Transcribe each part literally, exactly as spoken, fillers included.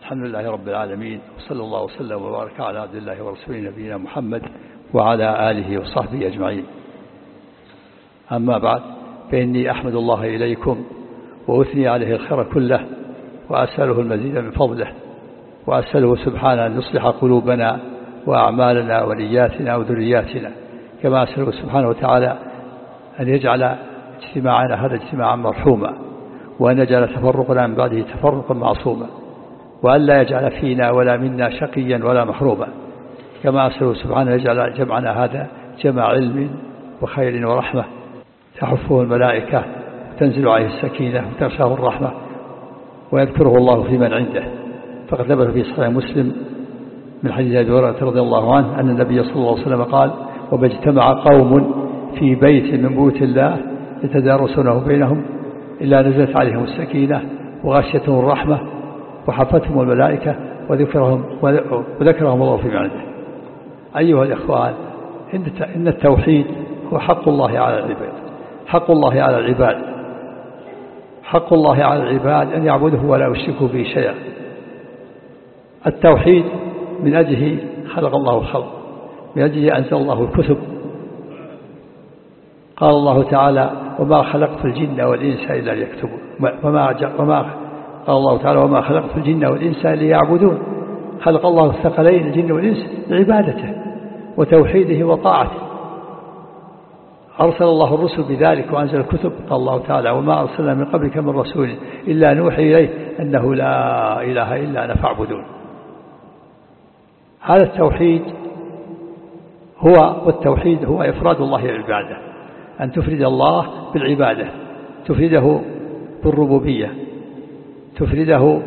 الحمد لله رب العالمين، وصلى الله وسلم وبارك على عبد الله ورسوله نبينا محمد وعلى آله وصحبه أجمعين. أما بعد، فإني أحمد الله إليكم وأثني عليه الخير كله، وأسأله المزيد من فضله، وأسأله سبحانه أن يصلح قلوبنا وأعمالنا ونياتنا وذرياتنا، كما أسأله سبحانه وتعالى أن يجعل اجتماعنا هذا اجتماعا مرحوما، وأن يجعل تفرقنا من بعده تفرقا معصوما، وأن لا يجعل فينا ولا منا شقيا ولا محروما، كما أسأله سبحانه يجعل جمعنا هذا جمع علم وخير ورحمة تحفه الملائكة وتنزل عليه السكينة وتغشاه الرحمة ويذكره الله في من عنده. فقد ثبت في صحيح مسلم من حديث أبي هريرة رضي الله عنه أن النبي صلى الله عليه وسلم قال: وما اجتمع قوم في بيت من بيوت الله يتدارسونه بينهم إلا نزلت عليهم السكينة وغشيتهم الرحمة وحفتهم الملائكة وذكرهم, وذكرهم الله في من عنده. أيها الإخوان، إن التوحيد هو حق الله على العباد، حق الله على العباد حق الله على العباد أن يعبده ولا يشركوا به شيئا. التوحيد من أجله خلق الله الخلق، من أجله أنزل الله الكتب. قال الله تعالى: وما خلقت الجن والإنس إلا ليكتبون. وما, وما قال الله تعالى: وما خلقت الجن والإنس ليعبدون. خلق الله الثقلين الجن والإنس لعبادته وتوحيده وطاعته. أرسل الله الرسل بذلك وأنزل الكتب. قال الله تعالى: وما أرسلنا من قبلك من رسول إلا نوحي إليه أنه لا إله إلا أنا فاعبدون. هذا التوحيد هو والتوحيد هو إفراد الله بالعبادة، أن تفرد الله بالعبادة، تفرده بالربوبية، تفرده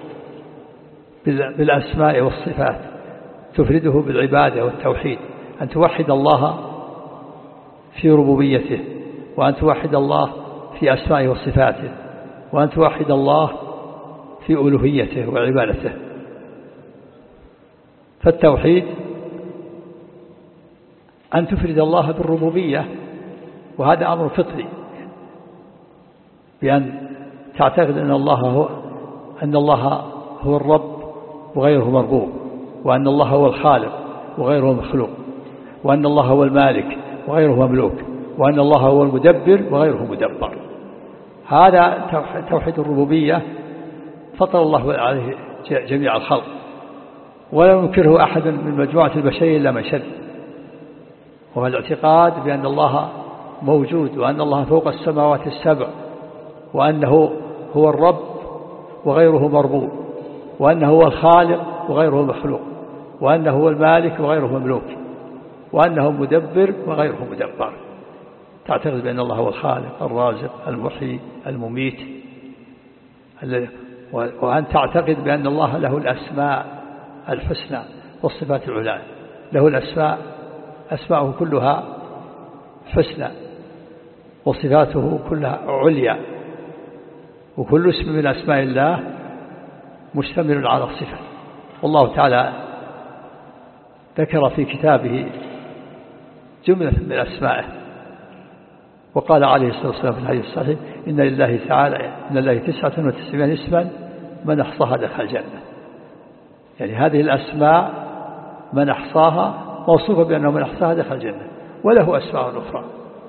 بالأسماء والصفات، تفرده بالعبادة والتوحيد، أن توحد الله في ربوبيته، وأن توحد الله في أسمائه وصفاته، وأن توحد الله في ألوهيته وعبادته. فالتوحيد أن تفرد الله بالربوبية، وهذا أمر فطري، بأن تعتقد أن الله هو أن الله هو الرب وغيره مربوب، وأن الله هو الخالق وغيره مخلوق، وأن الله هو المالك وغيره مملوك، وأن الله هو المدبر وغيره مدبر. هذا توحيد الربوبية فطر الله عليه جميع الخلق، ولا ينكره أحد من مجموعة البشرية إلا من شد. وهو الاعتقاد بأن الله موجود، وأن الله فوق السماوات السبع، وأنه هو الرب وغيره مربوب، وأنه هو الخالق وغيره مخلوق، وأنه هو المالك وغيره مملوك، وأنه مدبر وغيره مدبر. تعتقد بأن الله هو الخالق الرازق المحيي المميت، وأن تعتقد بأن الله له الأسماء الحسنى والصفات العلى، له الأسماء أسماءه كلها حسنى وصفاته كلها عليا، وكل اسم من أسماء الله مشتمل على الصفة. والله تعالى ذكر في كتابه جملة من أسمائه، وقال عليه الصلاة والسلام في الحديث الصحيح: إن لله تعالى إن الله تسعة وتسعين اسما من أحصاها دخل الجنة. يعني هذه الأسماء من أحصاها موصوفة بأنه من أحصاها دخل الجنة، وله أسماء أخرى.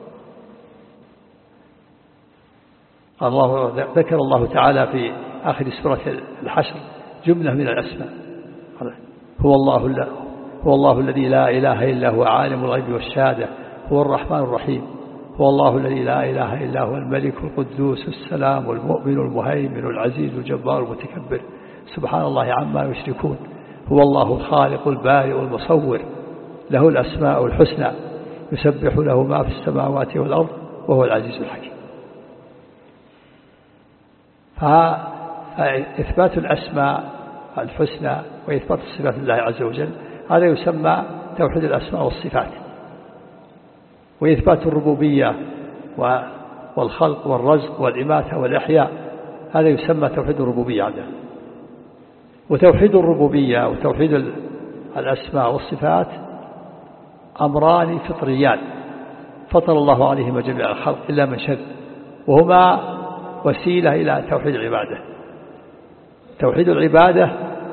الله ذكر الله تعالى في آخر سورة الحشر جملة من الأسماء: هو الله هو الله الذي لا إله إلا هو عالم الغيب والشهادة هو الرحمن الرحيم هو الله الذي لا إله إلا هو الملك القدوس السلام والمؤمن المهيمن العزيز الجبار المتكبر سبحان الله عما يشركون هو الله الخالق البارئ المصور له الأسماء الحسنى يسبح له ما في السماوات والأرض وهو العزيز الحكيم. فإثبات الأسماء الحسنى وإثبات الصفات الله عز وجل هذا يسمى توحيد الأسماء والصفات. وإثبات الربوبية والخلق والرزق والإماتة والإحياء هذا يسمى توحيد الربوبية عنده. وتوحيد الربوبية وتوحيد الأسماء والصفات أمران فطريان فطر الله عليهما جميع الخلق إلا من شذ، وهما وسيلة إلى توحيد العبادة. توحيد العبادة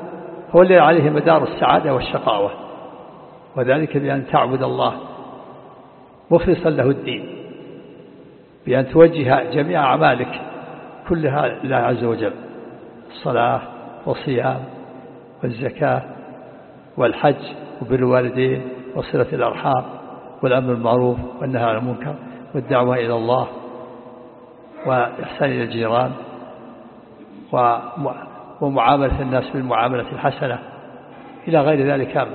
هو الذي عليه مدار السعادة والشقاوة، وذلك بأن تعبد الله مخلصا له الدين، بأن توجه جميع أعمالك كلها لله عز وجل، الصلاة والصيام والزكاة والحج وبر الوالدين وصلة الأرحام والأمر بالمعروف والنهي عن المنكر والدعوة إلى الله وإحسان إلى الجيران ومعاملة الناس بالمعاملة الحسنة إلى غير ذلك،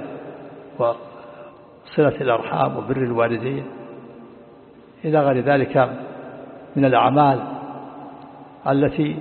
وصلة الأرحام وبر الوالدين إلى غير ذلك من الأعمال التي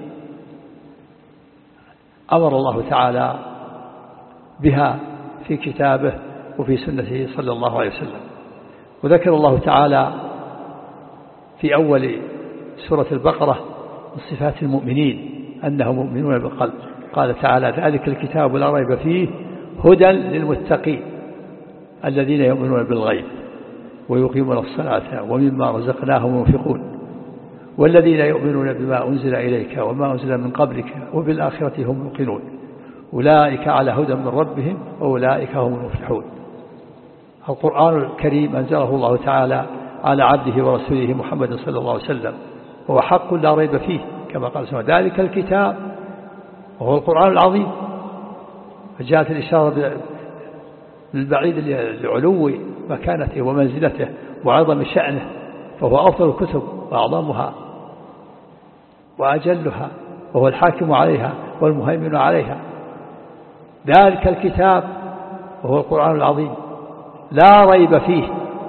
أمر الله تعالى بها في كتابه وفي سنته صلى الله عليه وسلم. وذكر الله تعالى في أول سورة البقرة من صفات المؤمنين أنهم مؤمنون بالقلب، قال تعالى: ذلك الكتاب لا ريب فيه هدى للمتقين الذين يؤمنون بالغيب ويقيمون الصلاة ومما رزقناهم ينفقون والذين يؤمنون بما أنزل إليك وما أنزل من قبلك وبالآخرة هم يوقنون أولئك على هدى من ربهم وأولئك هم المفلحون. القرآن الكريم أنزله الله تعالى على عبده ورسوله محمد صلى الله عليه وسلم، وهو حق لا ريب فيه كما قال سبحانه: ذلك الكتاب وهو القرآن العظيم. فجاءت الإشارة للبعيد لعلو مكانته ومنزلته وعظم شأنه، فهو أفضل الكتب وأعظمها وأجلها، وهو الحاكم عليها والمهيمن عليها. ذلك الكتاب وهو القرآن العظيم لا ريب فيه،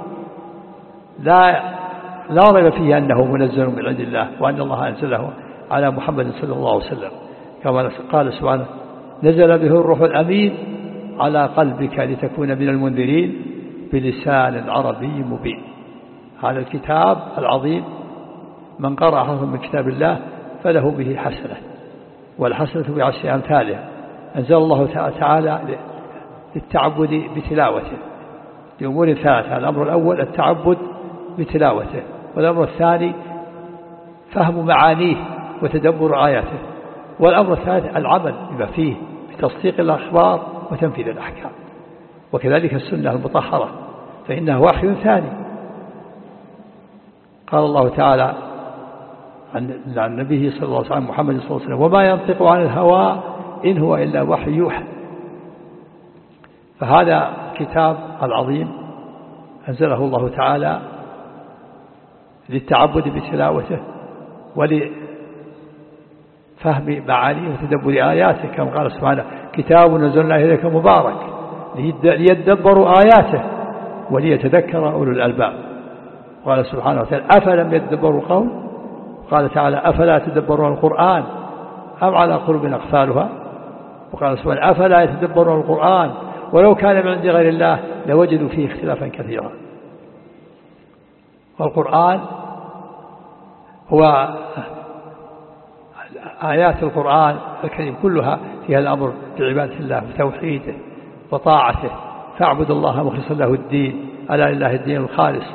لا لا ريب فيه أنه منزل من عند الله، وأن الله أنزله على محمد صلى الله عليه وسلم، كما قال سبحانه: نزل به الروح الأمين على قلبك لتكون من المنذرين بلسان عربي مبين. هذا الكتاب العظيم من قرأ حرفا من كتاب الله فله به حسنة، والحسنة بعشر أمثالها. أنزل الله تعالى للتعبد بتلاوته لأمور ثلاثة: الأمر الأول التعبد بتلاوته، والأمر الثاني فهم معانيه وتدبر آياته، والأمر الثالث العمل بما فيه بتصديق الأخبار وتنفيذ الأحكام. وكذلك السنة المطهرة فإنها وحي ثاني. قال الله تعالى عن نبيه صلى الله عليه وسلم محمد صلى الله عليه وسلم: وما ينطق عن الهوى إن هو إلا وحي يوحى. فهذا الكتاب العظيم أنزله الله تعالى للتعبد بتلاوته ولفهم معانيه وتدبر آياته، كما قال سبحانه: كتاب نزلنا إليك مبارك ليدبروا آياته وليتذكر أولو الألباب. قال سبحانه وتعالى: أفلم يدبروا القول؟ قال تعالى: أفلا يتدبرون القرآن أم على قلوب أقفالها؟ وقال سبحانه: أفلا يتدبرون القرآن ولو كان من عند غير الله لوجدوا فيه اختلافا كثيرا. والقرآن هو آيات القرآن الكريم كلها فيها الأمر بعبادة الله وتوحيده وطاعته، فاعبد الله مخلصا له الدين، ألا لله الدين الخالص.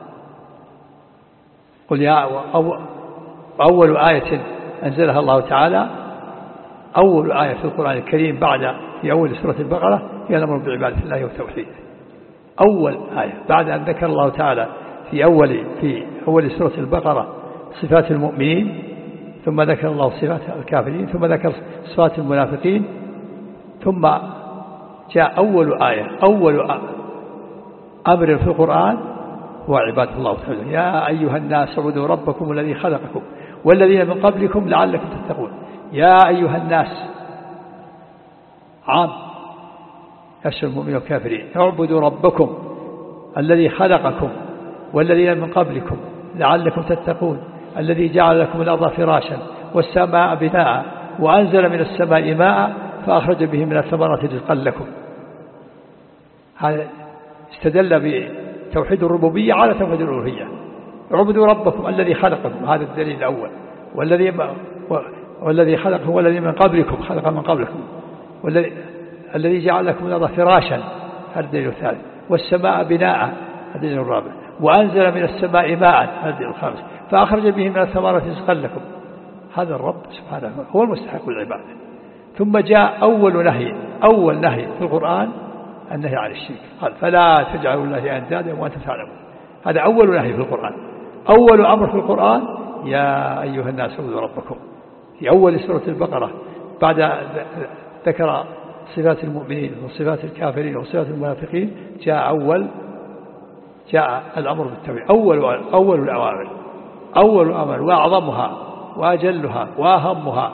قل يا أول آية أنزلها الله تعالى، أول آية في القرآن الكريم بعد في أول سورة البقرة هي الأمر بعبادة الله وتوحيده. أول آية بعد أن ذكر الله تعالى في أول في أول سورة البقرة صفات المؤمنين، ثم ذكر الله صفات الكافرين، ثم ذكر صفات المنافقين، ثم جاء أول آية أول أمر في القرآن هو عبادة الله تعالى. يا أيها الناس اعبدوا ربكم الذي خلقكم والذين من قبلكم لعلكم تتقون. يا أيها الناس عام يشمل المؤمنين والكافرين. اعبدوا ربكم الذي خلقكم والذين من قبلكم لعلكم تتقون، الذي جعل لكم الأرض فراشا والسماء بناء وأنزل من السماء ماء فأخرج به من الثمرات رزقا لكم. هذا استدل بتوحيد الربوبية على توحيد الألوهية. اعبدوا ربكم الذي خلقكم، هذا الدليل الأول. والذي والذي خلق هو الذي من قبلكم، خلق من قبلكم، والذي الذي جعل لكم الأرض فراشا، هذا الدليل الثالث. والسماء بناء، هذا الدليل الرابع. وأنزل من السماء ماء، هذا الدليل الخامس. فأخرج به من الثمرات رزقا لكم. هذا الرب سبحانه هو المستحق للعبادة. ثم جاء أول نهي أول نهي في القرآن النهي عن الشرك، قال فلا تجعلوا الله أندادا وأنتم تعلمون. هذا أول نهي في القرآن. أول أمر في القرآن يا أيها الناس اعبدوا ربكم، في أول سورة البقرة بعد ذكر صفات المؤمنين وصفات الكافرين وصفات المنافقين جاء أول جاء الأمر بالتوحيد، أول أول الأوامر، أول الأمر وأعظمها وأجلها وأهمها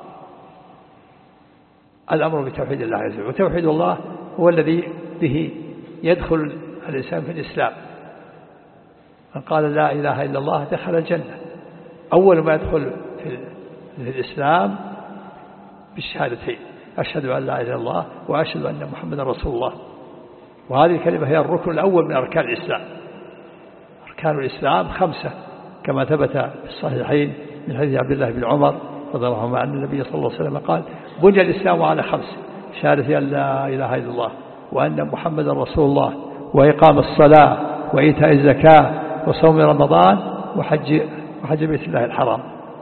الأمر بتوحيد الله عز وجل. وتوحيد الله هو الذي به يدخل الإنسان في الإسلام. من قال لا إله إلا الله دخل الجنة. أول ما يدخل في الإسلام بالشهادتين، أشهد أن لا إله إلا الله وأشهد أن محمدا رسول الله. وهذه الكلمة هي الركن الأول من أركان الإسلام. أركان الإسلام خمسة كما ثبت في الصحيحين من حديث عبد الله بن عمر رضي الله عنه أن النبي صلى الله عليه وسلم قال بني الإسلام على خمس: شهادة أن لا إله إلا الله وأن محمدا رسول الله وإقام الصلاة وإيتاء الزكاة وصوم رمضان وحج وحج بيت الله الحرام.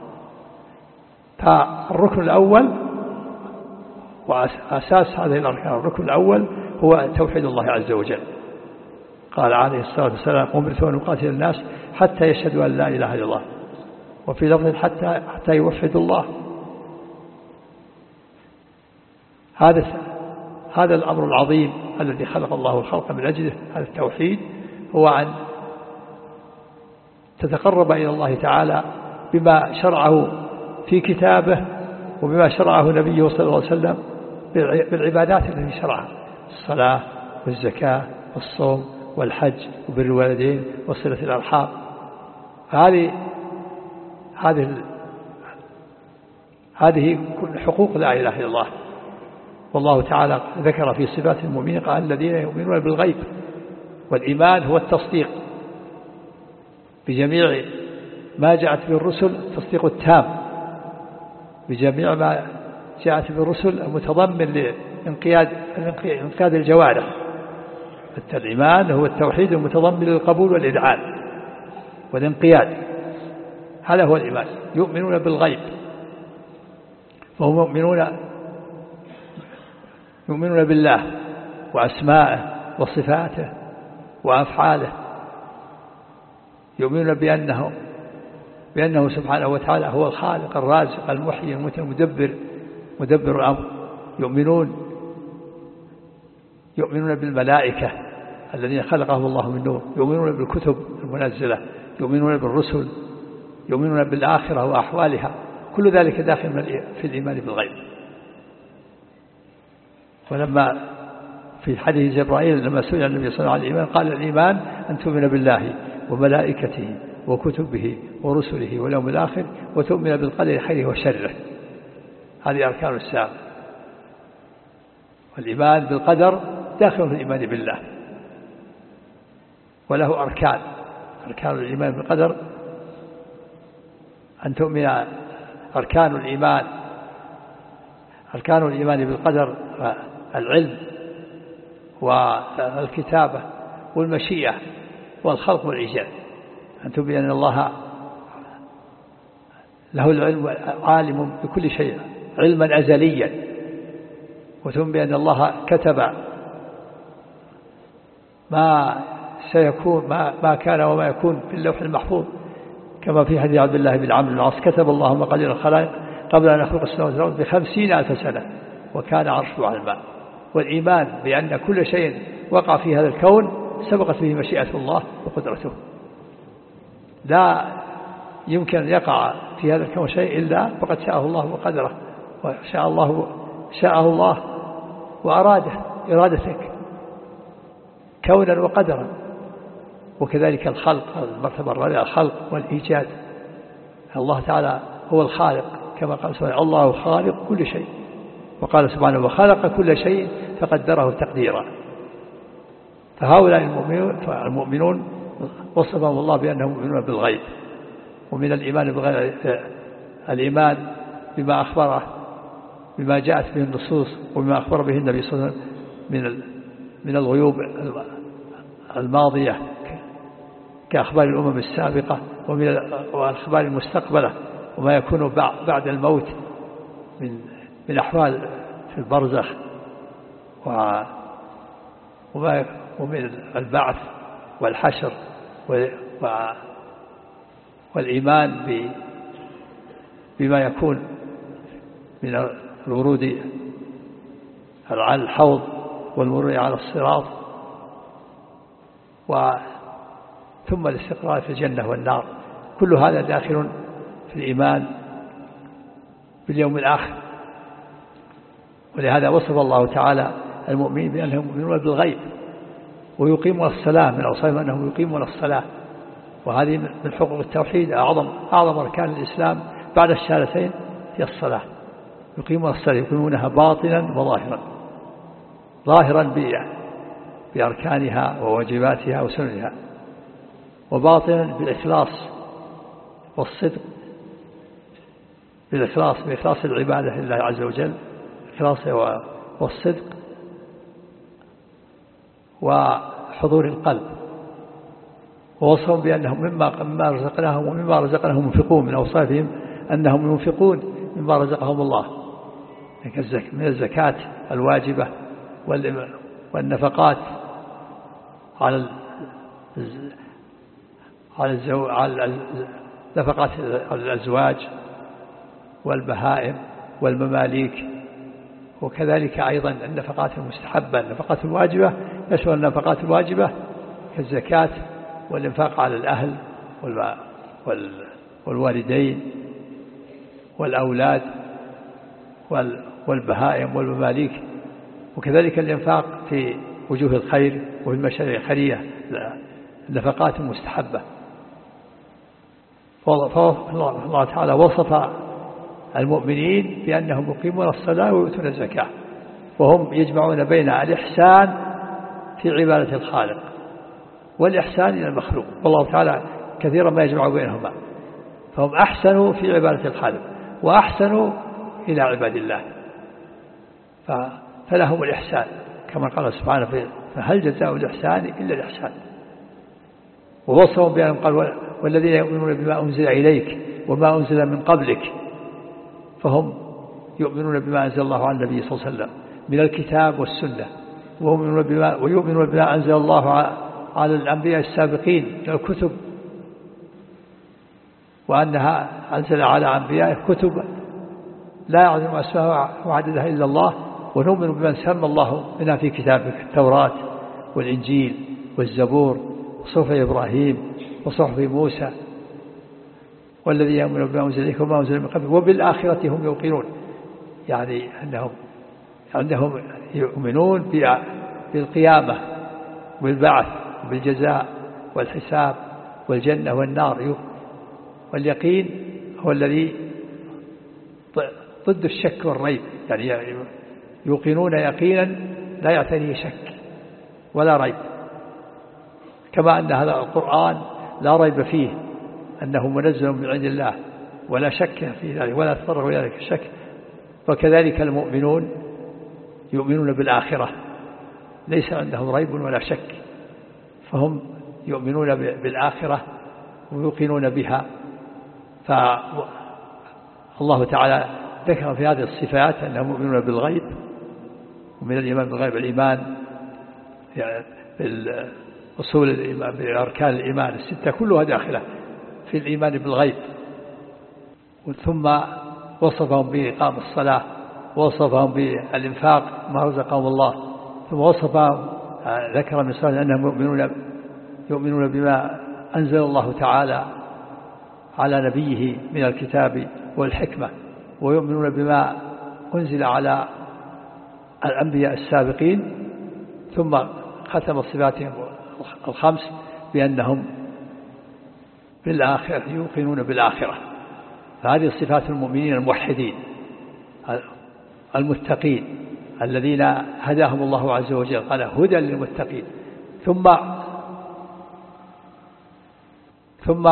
فالركن الأول وأساس هذه الأركان، الركن الأول هو توحيد الله عز وجل. قال عليه الصلاة والسلام أمرت أن أقاتل الناس حتى يشهدوا أن لا إله إلا الله، وفي لفظ حتى حتى يوحدوا الله. هذا هذا الأمر العظيم الذي خلق الله الخلق من أجله، هذا التوحيد، هو أن تتقرب إلى الله تعالى بما شرعه في كتابه وبما شرعه نبيه صلى الله عليه وسلم بالعبادات التي شرعها: الصلاة والزكاة والصوم والحج وبر الوالدين وصلة الأرحام. هذه هذه هذه كل حقوق لا إله إلا الله. والله تعالى ذكر في صفات المؤمنين قال الذين يؤمنون بالغيب. والإيمان هو التصديق بجميع ما جاءت به الرسل، التصديق التام بجميع ما جاءت به الرسل المتضمن لانقياد انقياد الجوارح. الإيمان هو التوحيد المتضمن للقبول والإذعان والانقياد، هذا هو الإيمان. يؤمنون بالغيب، فهم يؤمنون يؤمنون بالله وأسمائه وصفاته وأفعاله، يؤمنون بأنه بأنه سبحانه وتعالى هو الخالق الرازق المحيي المدبر مدبر الأمر. يؤمنون يؤمنون بالملائكة الذين خلقهم الله من نور، يؤمنون بالكتب المنزلة، يؤمنون بالرسل، يؤمنون بالآخرة وأحوالها. كل ذلك داخل في الإيمان بالغيب. ولما في حديث جبرائيل لما سئل النبي صلى الله عليه وسلم عن الإيمان قال الإيمان أن تؤمن بالله وملائكته وكتبه ورسله واليوم الآخر وتؤمن بالقدر خيره وشره. هذه أركان الإسلام. والإيمان بالقدر داخل في الإيمان بالله، وله أركان. أركان الإيمان بالقدر أن تؤمن أركان الإيمان أركان الإيمان بالقدر العلم والكتابة والمشيئة والخلق والإيجاد. أن تؤمن أن الله له العلم عالم بكل شيء علما أزليا، وتؤمن بأن الله كتب ما سيكون ما, ما كان وما يكون في اللوح المحفوظ، كما في حديث عبد الله بن عمرو بن العاص كتب الله مقادير الخلائق قبل أن يخلق السماوات والأرض بخمسين ألف سنة وكان عرشه على الماء. والإيمان بأن كل شيء وقع في هذا الكون سبقت به مشيئة الله وقدرته. لا يمكن أن يقع في هذا الكون شيء إلا فقد شاءه الله وقدره، وشاء الله شاءه الله وأراده إرادتك كونا وقدرا. وكذلك الخلق، المرتبة الرابعة الخلق والإيجاد. الله تعالى هو الخالق كما قال سبحانه الله خالق كل شيء، وقال سبحانه وخلق كل شيء فقدره تقديرا. فهؤلاء المؤمنون, المؤمنون وصفهم الله بأنهم يؤمنون بالغيب. ومن الإيمان بالغيب الإيمان بما أخبره بما جاءت به النصوص وبما أخبر به النبي صلى الله عليه وسلم من من الغيوب الماضية كأخبار الأمم السابقة ومن الأخبار المستقبلة وما يكون بعد الموت من من أحوال في البرزخ ومن البعث والحشر والإيمان بما يكون من الورود على الحوض والمرور على الصراط، ثم الاستقرار في الجنة والنار. كل هذا داخل في الإيمان باليوم الآخر. ولهذا وصف الله تعالى المؤمنين بأنهم يؤمنون بالغيب ويقيمون الصلاة، من أوصافهم أنهم يقيمون الصلاة، وهذه من حقوق التوحيد. أعظم أعظم أركان الإسلام بعد الشهادتين هي الصلاة. يقيمون الصلاة، يقيمونها باطنا وظاهرا، ظاهرا بأركانها وواجباتها وسننها، وباطنا بالإخلاص والصدق، بالإخلاص بإخلاص العبادة لله عز وجل، الإخلاص والصدق وحضور القلب. ووصفهم بأنهم مما مما رزقناهم ومما رزقناهم ينفقون. من أوصافهم أنهم ينفقون مما رزقهم الله، من الزكاة الواجبة والنفقات على على نفقات الأزواج والبهائم والمماليك، وكذلك أيضا النفقات المستحبة. النفقات الواجبة يشمل النفقات الواجبة كالزكاة والإنفاق على الأهل والوالدين والأولاد والبهائم والمماليك، وكذلك الإنفاق في وجوه الخير وفي المشاريع الخيرية، النفقات المستحبة. فالله تعالى وصف المؤمنين بأنهم يقيمون الصلاة ويؤتون الزكاة، وهم يجمعون بين الإحسان في عبادة الخالق والإحسان إلى المخلوق، والله تعالى كثيرا ما يجمع بينهما. فهم أحسنوا في عبادة الخالق وأحسنوا إلى عباد الله، فلهم الإحسان كما قال سبحانه: فهل جزاء الإحسان إلا الإحسان. ووصفهم بأنهم قال: والذين يؤمنون بما أنزل إليك وما أنزل من قبلك، فهم يؤمنون بما أنزل الله على النبي صلى الله عليه وسلم من الكتاب والسنة، ويؤمنون بما, ويؤمنون بما أنزل الله على الأنبياء السابقين من الكتب، وأنها أنزل على أنبياء كتب لا يعلم أسماءها وعددها إلا الله، ونؤمن بمن سمى الله منها في كتابه: التوراة والإنجيل والزبور وصحف إبراهيم وصحف موسى، والذي يؤمن بما أنزل إليك وما أنزل من قبلك وبالآخرة هم يوقنون. يعني أنهم أنهم يؤمنون بالقيامة والبعث والجزاء والحساب والجنة والنار. واليقين هو الذي ضد الشك والريب، يعني يوقنون يقينا لا يعتريه شك ولا ريب، كما أن هذا القرآن لا ريب فيه أنه منزل من عند الله ولا شك في ذلك ولا تطرق إلى ذلك الشك. وكذلك المؤمنون يؤمنون بالآخرة، ليس عندهم ريب ولا شك، فهم يؤمنون بالآخرة ويوقنون بها. فالله تعالى ذكر في هذه الصفات أنهم يؤمنون بالغيب، ومن الإيمان بالغيب الإيمان بالأصول الإيمان بأركان الإيمان الستة كلها داخلة في الإيمان بالغيب. ثم وصفهم بإقام الصلاة، وصفهم بالإنفاق ما رزقهم الله، ثم وصفهم ذكر من صلاة أنهم يؤمنون يؤمنون بما أنزل الله تعالى على نبيه من الكتاب والحكمة، ويؤمنون بما أنزل على الأنبياء السابقين. ثم ختم صفاتهم الخمس بأنهم بالآخرة يوقنون بالآخرة. فهذه صفات المؤمنين الموحدين المتقين الذين هداهم الله عز وجل، قال: هدى للمتقين. ثم ثم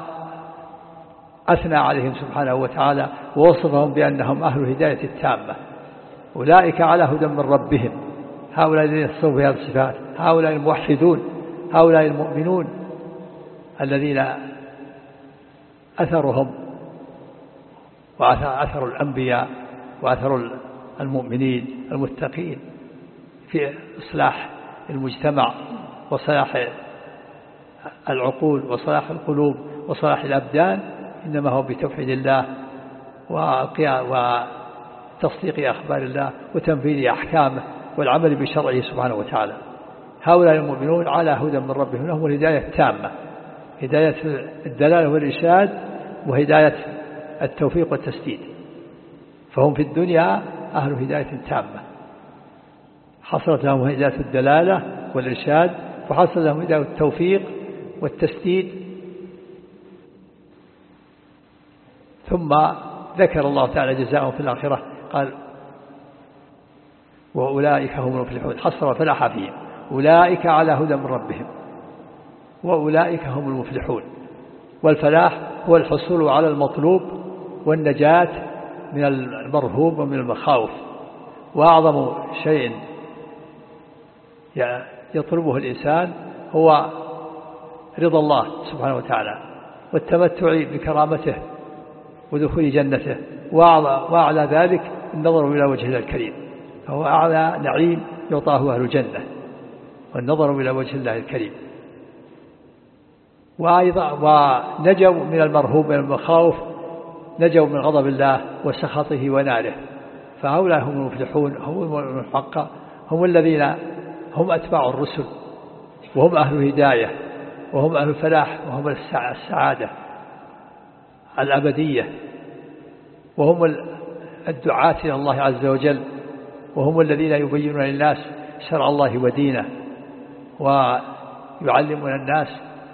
أثنى عليهم سبحانه وتعالى ووصفهم بأنهم أهل الهداية التامة، أولئك على هدى من ربهم. هؤلاء الذين يتصفوا بهذه الصفات، هؤلاء الموحدون، هؤلاء المؤمنون الذين أثرهم وأثر الأنبياء وأثر المؤمنين المتقين في إصلاح المجتمع وصلاح العقول وصلاح القلوب وصلاح الأبدان إنما هو بتوحيد الله وتصديق أخبار الله وتنفيذ أحكامه والعمل بشرعه سبحانه وتعالى. هؤلاء المؤمنون على هدى من ربهم، لهم الهداية التامة، هداية الدلالة والإرشاد وهداية التوفيق والتسديد، فهم في الدنيا أهل هداية تامة، حصلت لهم هداية الدلالة والإرشاد وحصل لهم هداية التوفيق والتسديد. ثم ذكر الله تعالى جزاءهم في الآخرة قال وأولئك هم المفلحون، حصر فلاح فيهم، أولئك على هدى من ربهم وأولئك هم المفلحون. والفلاح هو الحصول على المطلوب والنجاة من المرهوب ومن المخاوف. وأعظم شيء يطلبه الإنسان هو رضا الله سبحانه وتعالى والتمتع بكرامته ودخول جنته، وأعلى ذلك النظر إلى وجهه الكريم، فهو أعلى نعيم يعطاه أهل الجنة والنظر إلى وجه الله الكريم. وأيضا ونجوا من المرهوب من المخاوف، نجوا من غضب الله وسخطه وناره، فهؤلاء هم المفلحون، هم الحق، هم الذين هم أتباع الرسل وهم أهل هداية وهم أهل الفلاح وهم السعادة الأبدية، وهم الدعاة إلى الله عز وجل، وهم الذين يبينون للناس شرع الله ودينه ويعلمون الناس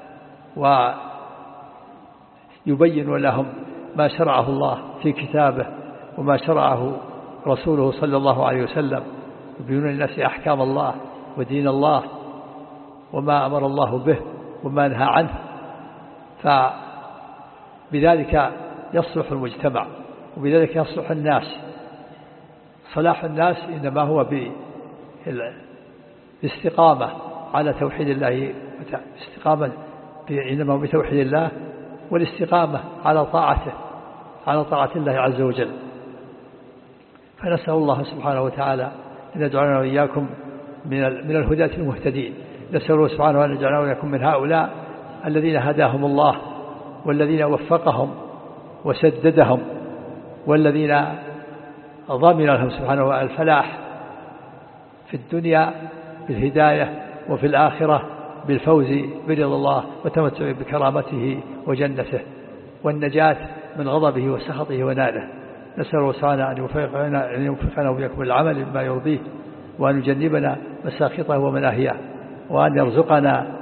ويبين لهم ما شرعه الله في كتابه وما شرعه رسوله صلى الله عليه وسلم، يبينون للناس أحكام الله ودين الله وما أمر الله به وما نهى عنه. فبذلك يصلح المجتمع وبذلك يصلح الناس. صلاح الناس إنما هو بالاستقامة على توحيد الله، استقامة إنما بتوحيد الله والاستقامة على طاعته، على طاعة الله عز وجل. فنسأل الله سبحانه وتعالى أن يجعلنا وإياكم من من الهداة المهتدين. نسأل الله سبحانه أن يجعلنا وإياكم من هؤلاء الذين هداهم الله والذين وفقهم وسددهم والذين ضمن لهم سبحانه الفلاح في الدنيا بالهداية وفي الآخرة بالفوز برضا الله وتمتع بكرامته وجنته والنجاة من غضبه وسخطه وناره. نسأل الله سبحانه أن يوفقنا أن يوفقنا وإياكم العمل بما يرضيه، وأن يجنبنا مساخطه ومناهيه، وأن يرزقنا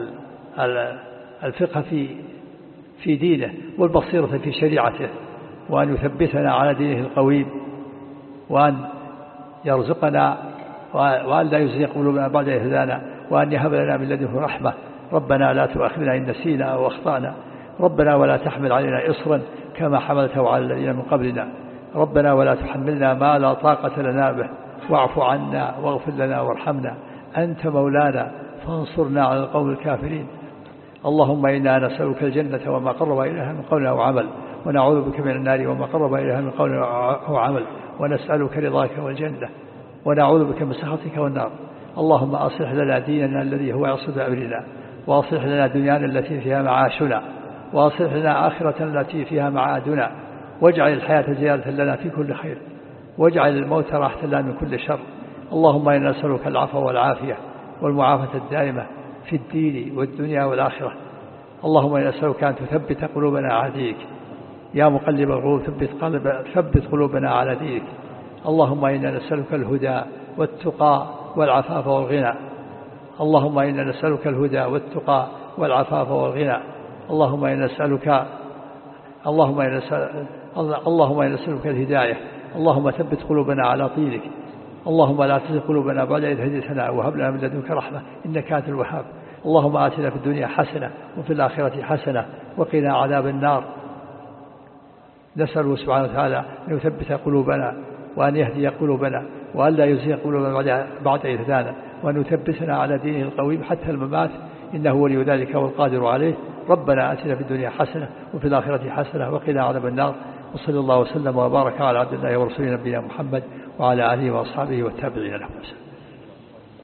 الفقه في في دينه والبصيرة في شريعته، وأن يثبتنا على دينه القويم، وأن يرزقنا وأن لا يزغ قلوبنا بعد إذ هدانا، وأن يهب لنا من لدنه رحمة. ربنا لا تؤاخذنا إن نسينا أو أخطأنا، ربنا ولا تحمل علينا إصرا كما حملته على الذين من قبلنا، ربنا ولا تحملنا ما لا طاقة لنا به، واعف عنا واغفر لنا وارحمنا، أنت مولانا فانصرنا على القوم الكافرين. اللهم إنا نسألك الجنة وما قرب إليها من قول أو عمل، ونعوذ بك من النار وما قرب إليها من قول أو عمل، ونسألك رضاك والجنة، ونعوذ بك من سخطك والنار. اللهم أصلح لنا ديننا الذي هو عصمة أمرنا، وأصلح لنا دنيانا التي فيها معاشنا، وأصلح لنا آخرة التي فيها معادنا، واجعل الحياة زيادة لنا في كل خير، واجعل الموت راحة لنا من كل شر. اللهم إنا نسألك العفو والعافية والمعافاة الدائمة في الدين والدنيا والآخرة. اللهم إنا نسألك أن تثبت قلوبنا على دينك، يا مقلب القلوب ثبت قلب ثبت قلوبنا على دينك. اللهم إنا نسألك الهدى والتقى والعفاف والغنى. اللهم إنا نسألك الهدى والتقى والعفاف والغنى. اللهم إنا نسألك اللهم إنا نسألك اللهم إنا نسألك الهداية. اللهم ثبت قلوبنا على طينك. اللهم لا تزغ قلوبنا بعد إذ هديتنا وهب لنا من لدنك رحمة إنك أنت الوهاب. اللهم آتنا في الدنيا حسنة وفي الآخرة حسنة وقنا عذاب النار. نسأله سبحانه وتعالى أن يثبت قلوبنا وأن يهدي قلوبنا وأن لا يزيغ قلوبنا بعد إذ هدانا، وأن يثبتنا على دينه القويم حتى الممات، إنه ولي ذلك والقادر عليه. ربنا آتنا في الدنيا حسنة وفي الآخرة حسنة وقنا عذاب النار. وصلى الله وسلم وبارك على عبد الله ورسوله نبينا محمد وعلى آله وأصحابه والتابعين له.